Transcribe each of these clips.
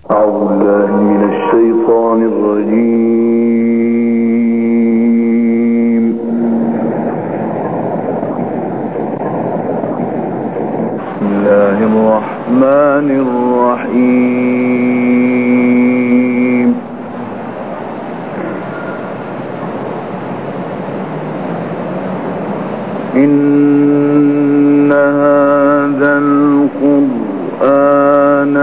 أعوذ بالله من الشيطان الرجيم. بسم الله الرحمن الرحيم. إن هذا القرآن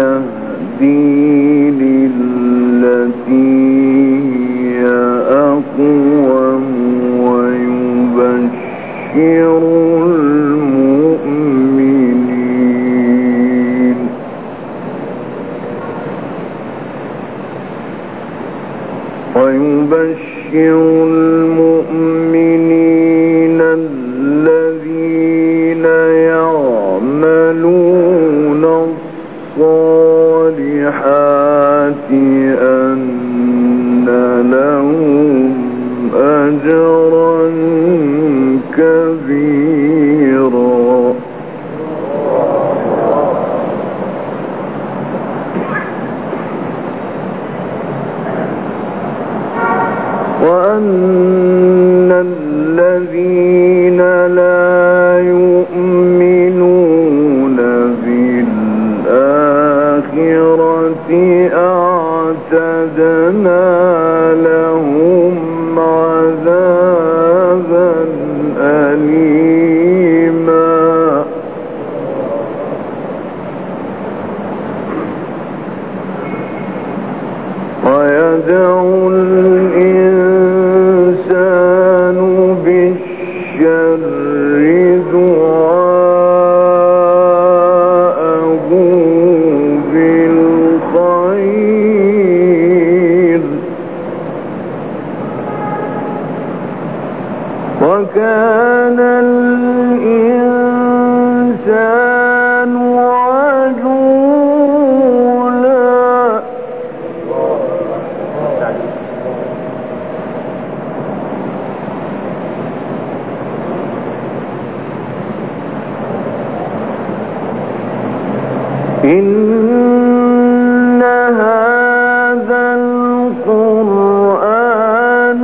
يهدي للتي هي أقوم ويبشر المؤمنين الذين يعملون الصالحات أن لهم أجرا كبيرا. وأن الذين لا يؤمنون بالآخرة أعتدنا لهم عذابا أليما. ويدعو الإنسان بالشر دعاءه بالخير وكان الإنسان عجولا. إن هذا القرآن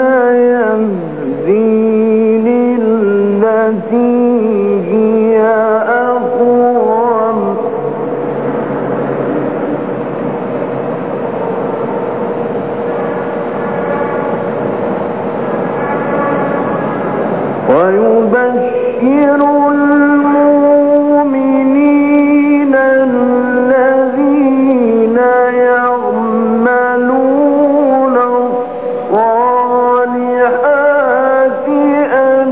يهدي للتي هي أقوم ويبشر المؤمنين الذين يعملون الصالحات أن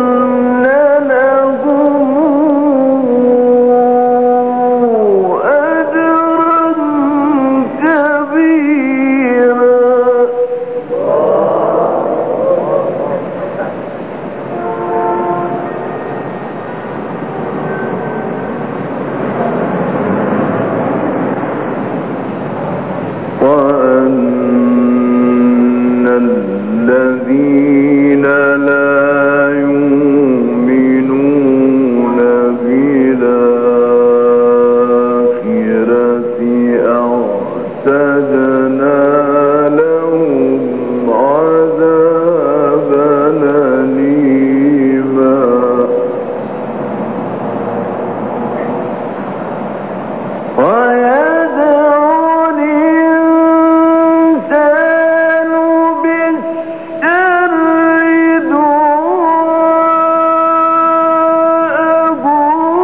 لهم أجرا كبيرا. وأن الذين لا يؤمنون بالآخرة أعتدنا لهم عذابا أليما.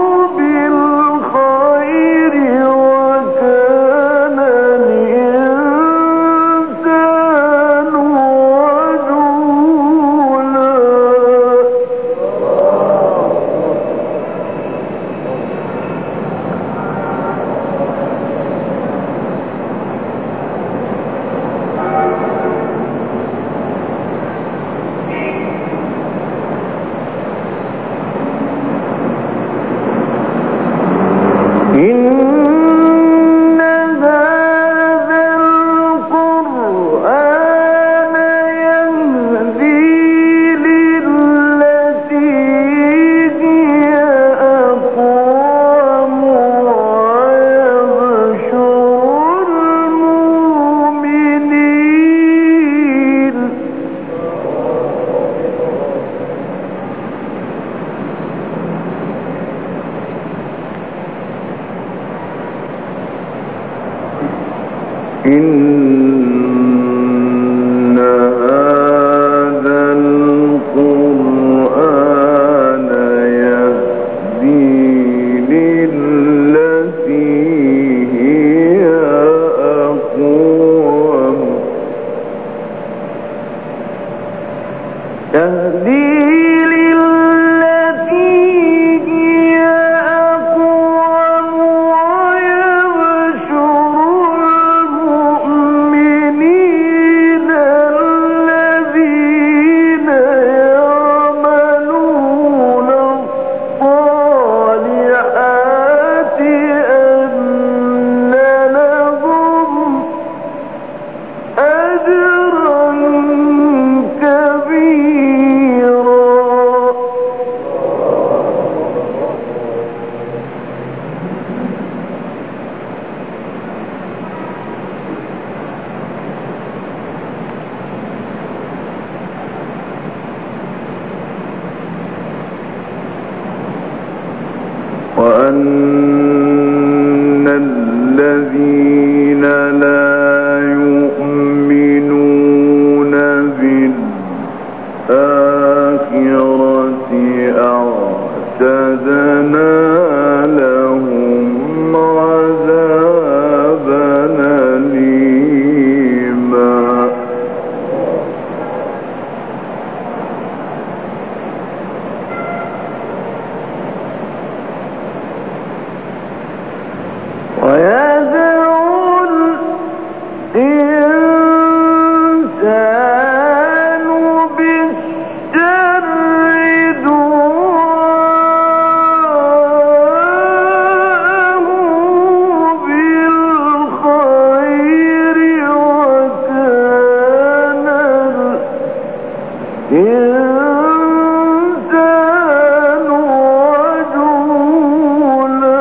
ويدعو إن هذا القرآن يهدي للتي هي أقوم وأن الذين لا يؤمنون بالآخرة أعتدنا لهم عذابا أليما ويدعو الإنسان بالشر دعاءه بالخير وكان الإنسان عجولا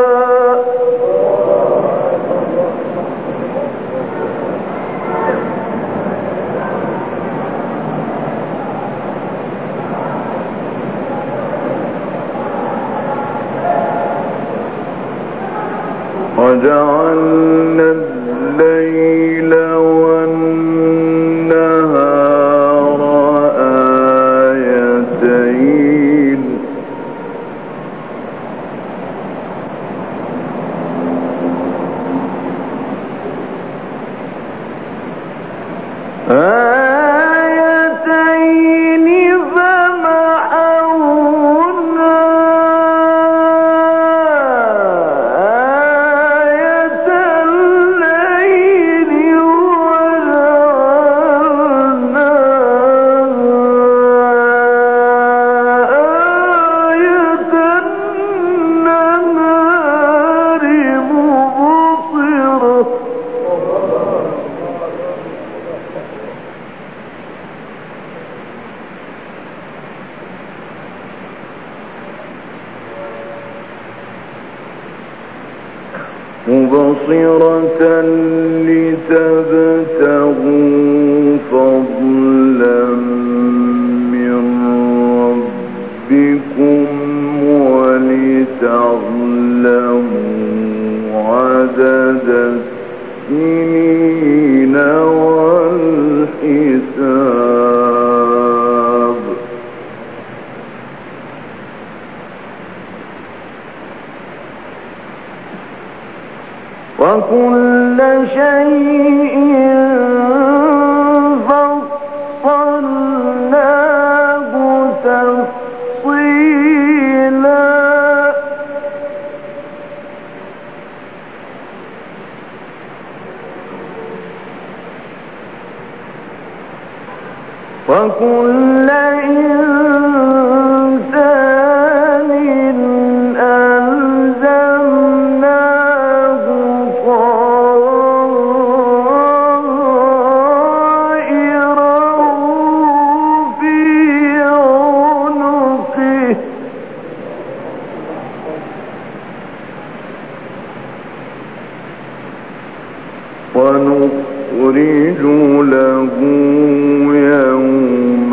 وجعلنا الليل والنهار آيتين فمحونا آية الليل وجعلنا آية النهار مبصرة لتبتغوا فضلا من ربكم ولتعلموا عدد السنين والحساب وكل شيء فصلناه تفصيلا وكل إنسان ألزمناه طائره في عنقه ونخرج له يوم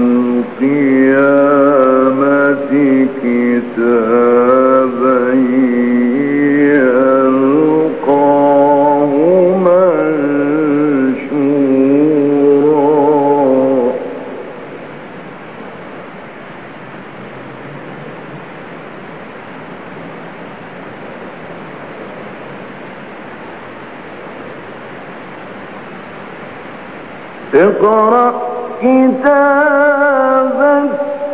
القيامة كتابا يلقاه منشورا اقرأ كتابك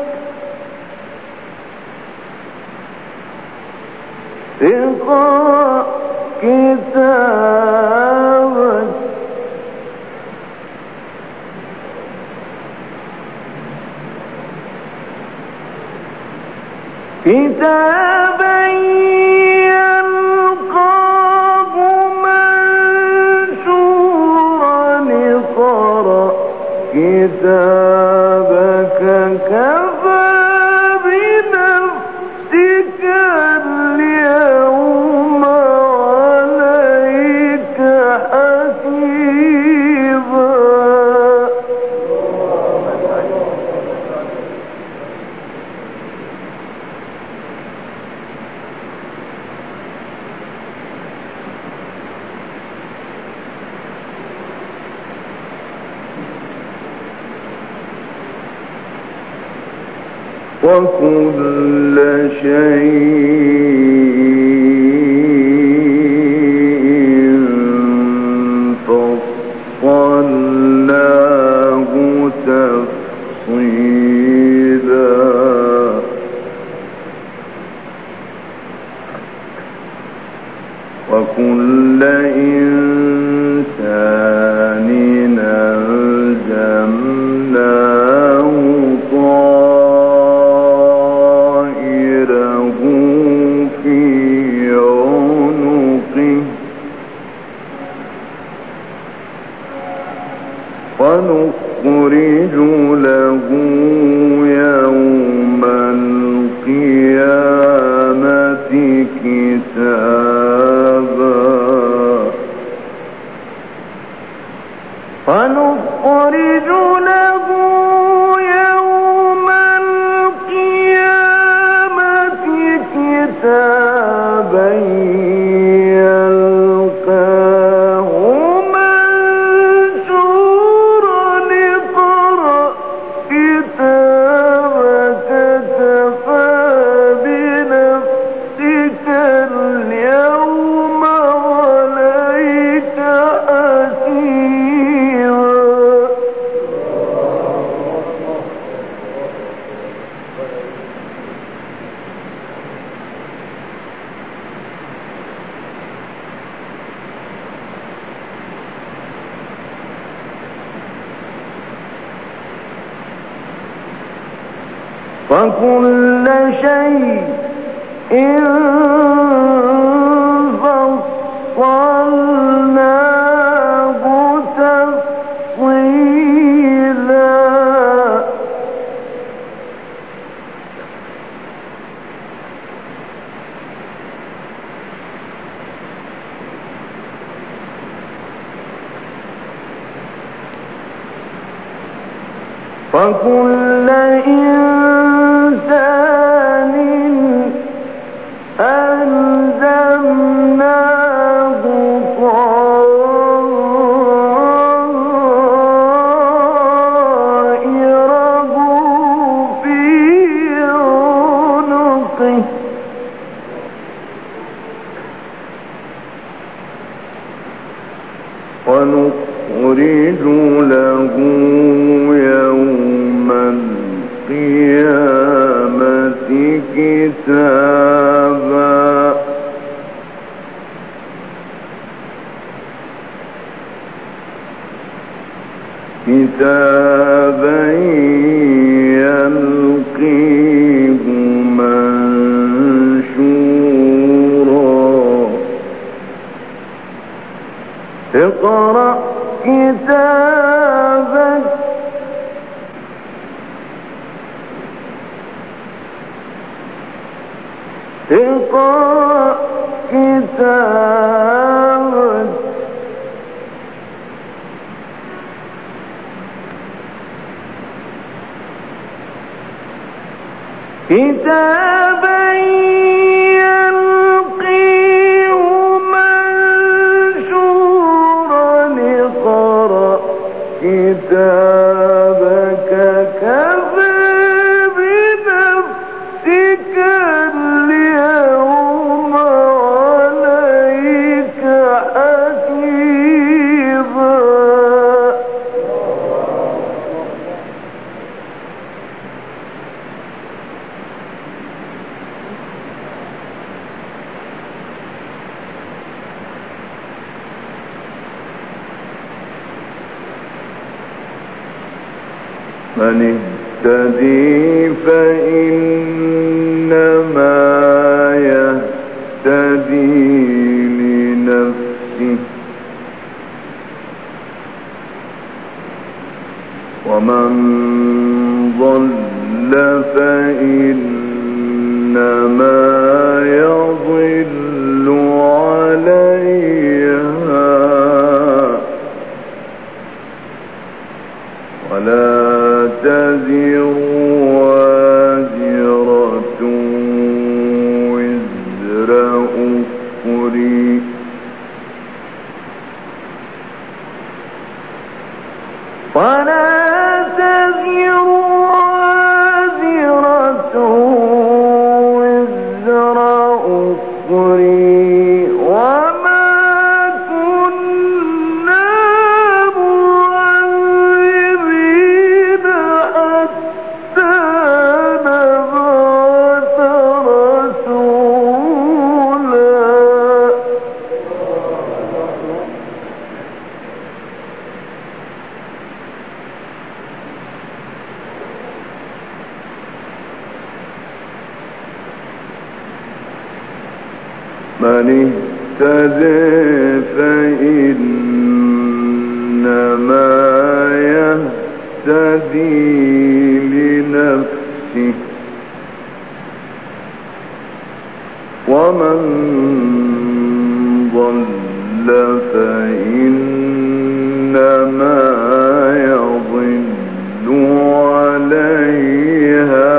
اقرأ كتابك كتابا يلقاه منشورا اقرأ كتابك كفى بنفسك اليوم عليك حسيبا. وكل شيء فصلناه تفصيلا وكل إنسان ألزمناه طائره في عنقه ونخرج له يوم القيامة كتابا ونخرج له يوم القيامة كتابا يلقاه منشورا اقرأ كتابك كفى بنفسك اليوم عليك حسيبا. وكل شيء فصلناه تفصيلا وكل إنسان ألزمناه طائره في عنقه ونخرج له يوم القيامة كتابا يلقيه منشورا اقرأ كتابك اقرأ كتابك كتابا يلقيه منشورا اقرأ كتابك كفى بنفسك اليوم عليك حسيبا. من اهتدي فإنما يهتدي لنفسه ومن ضل فإنما يضل عليها ولا تزر وازرة وزر أخرى من اهتدى فإنما يهتدي لنفسه ومن ضل فإنما يضل عليها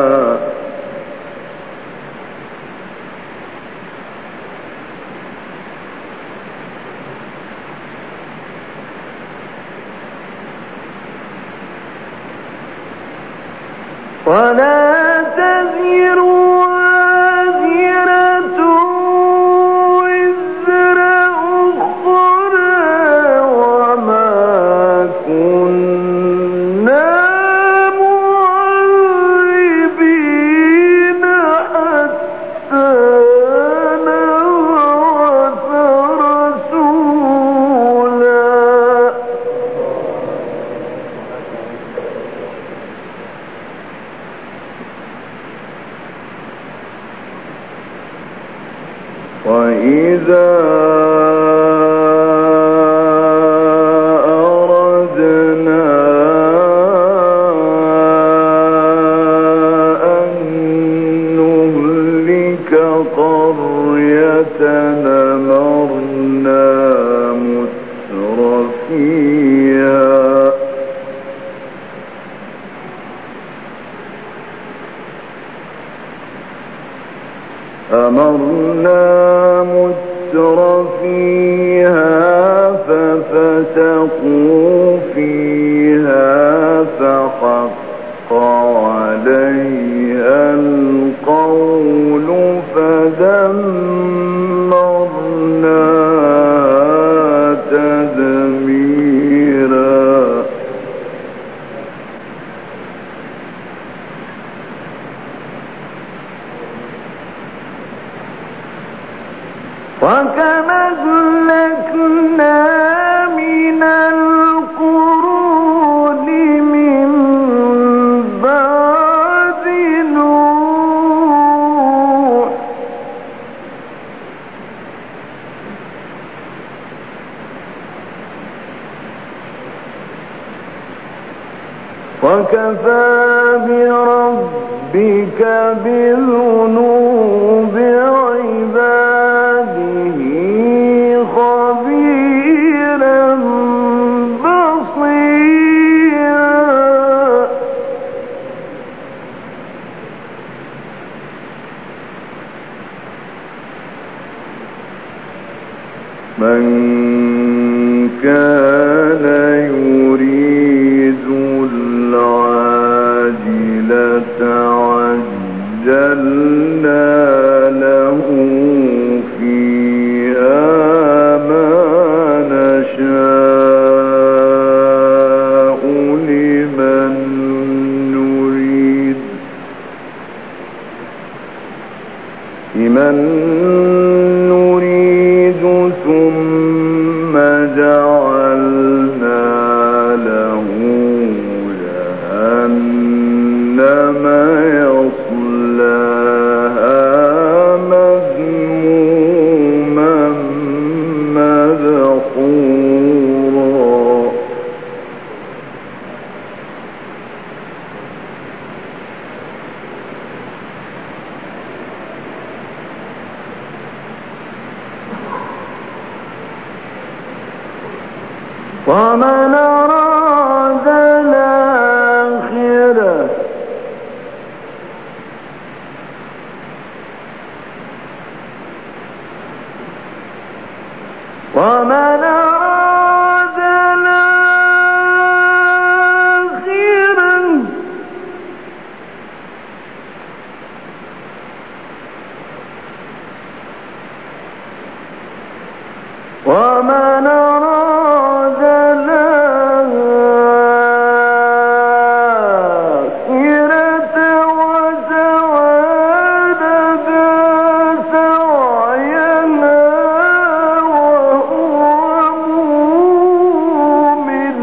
ولا تزر وازرة وزر أخرى وما كنا معذبين حتى نبعث رسولا وإذا أردنا أن نهلك قرية أمرنا مترفيها ففسقوا فيها فحق عليها القول فدمرناها تدميرا وكم أهلكنا من القرون من بعد نوح وكفى بربك بذنوب عباده خبيرا بصيرا من كان يريد العاجلة عجلنا له فيها ما نشاء لمن نريد ثم جعلنا ومن أراد الآخرة ومن أراد الآخرة ومن أراد الآخرة وسعى لها سعيها وهو مؤمن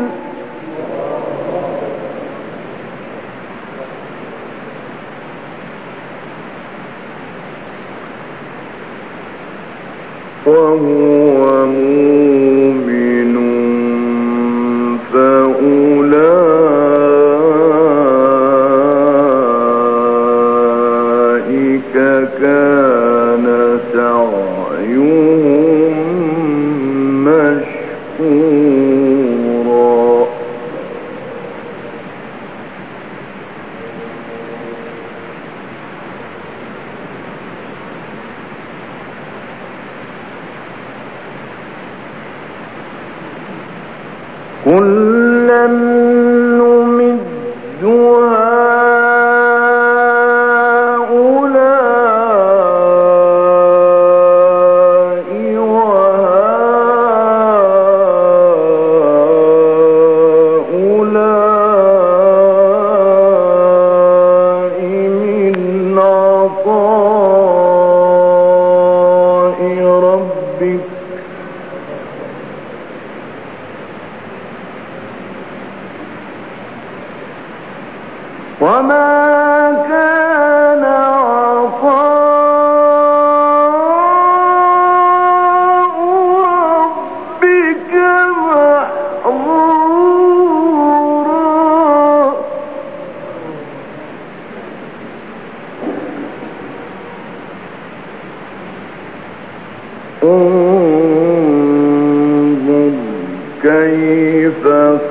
فأولئك كان سعيهم مشكورا كلا نمد هؤلاء وهؤلاء من عطاء ربك وما كان عطاء ربك محظورا انظر كيف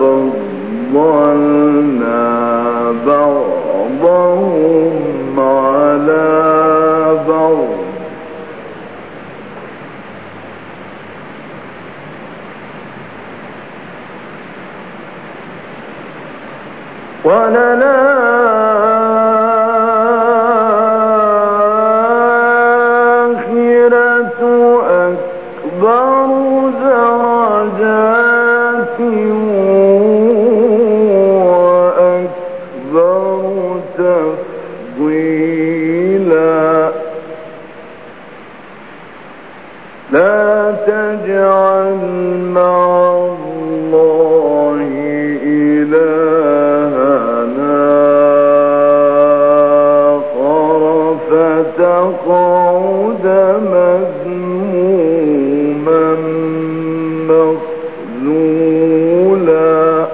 فضلنا بعضهم على بعض وللآخرة أكبر درجات وأكبر تفضيلا لا تجعل مع الله إلهنا آخر فتقعد مذموما مخذولا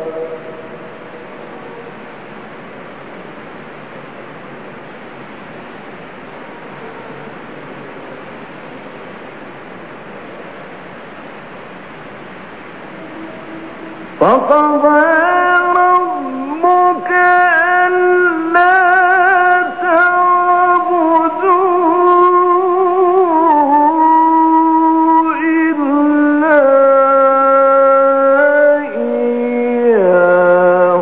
وقضى ربك ألا تعبدوا إلا إياه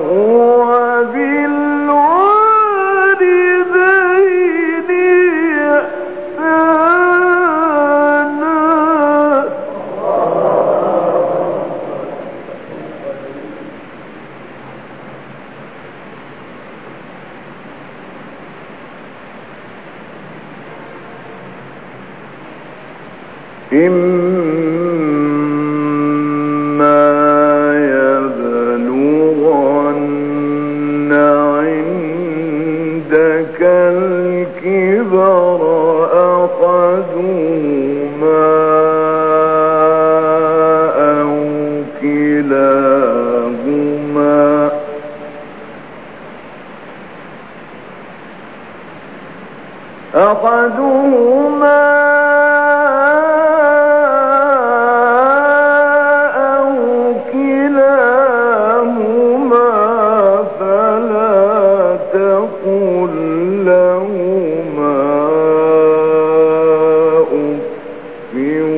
وبالوالدين إحسانا إما يبلغن عندك الكبر أحدهما أو كلاهما فلا تقل لهما أف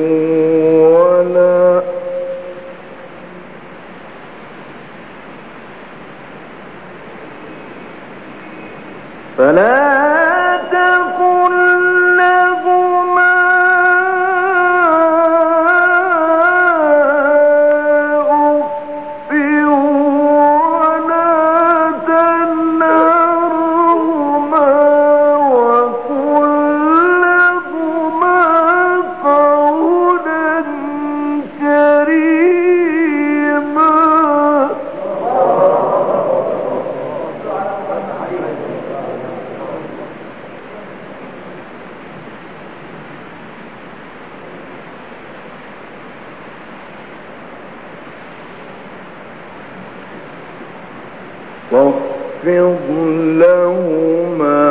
واخفض لهما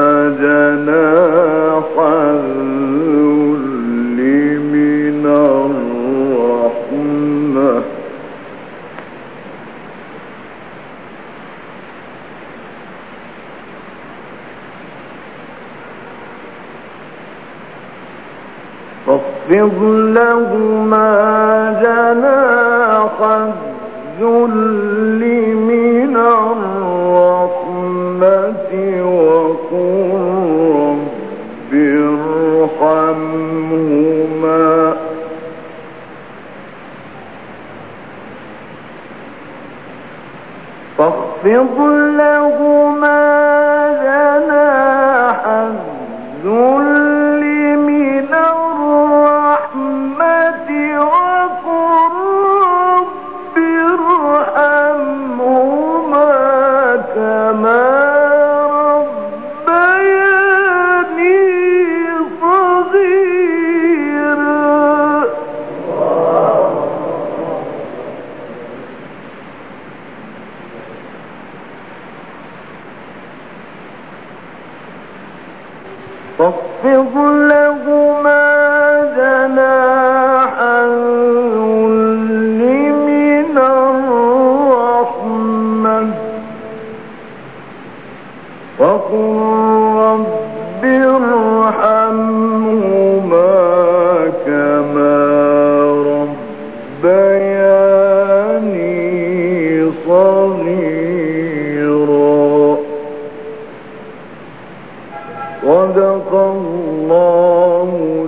جناح الذل من الرحمة واخفض لهما جناح الذل من الرحمة وقل رب ارحمهما فاخفض لهما جناح الذل من الرحمة وقل رب ارحمهما كما ربياني صغيرا واخفض لهما جناح الذل من الرحمة وقل رب ارحمهما كما ربياني صغيرا صدق الله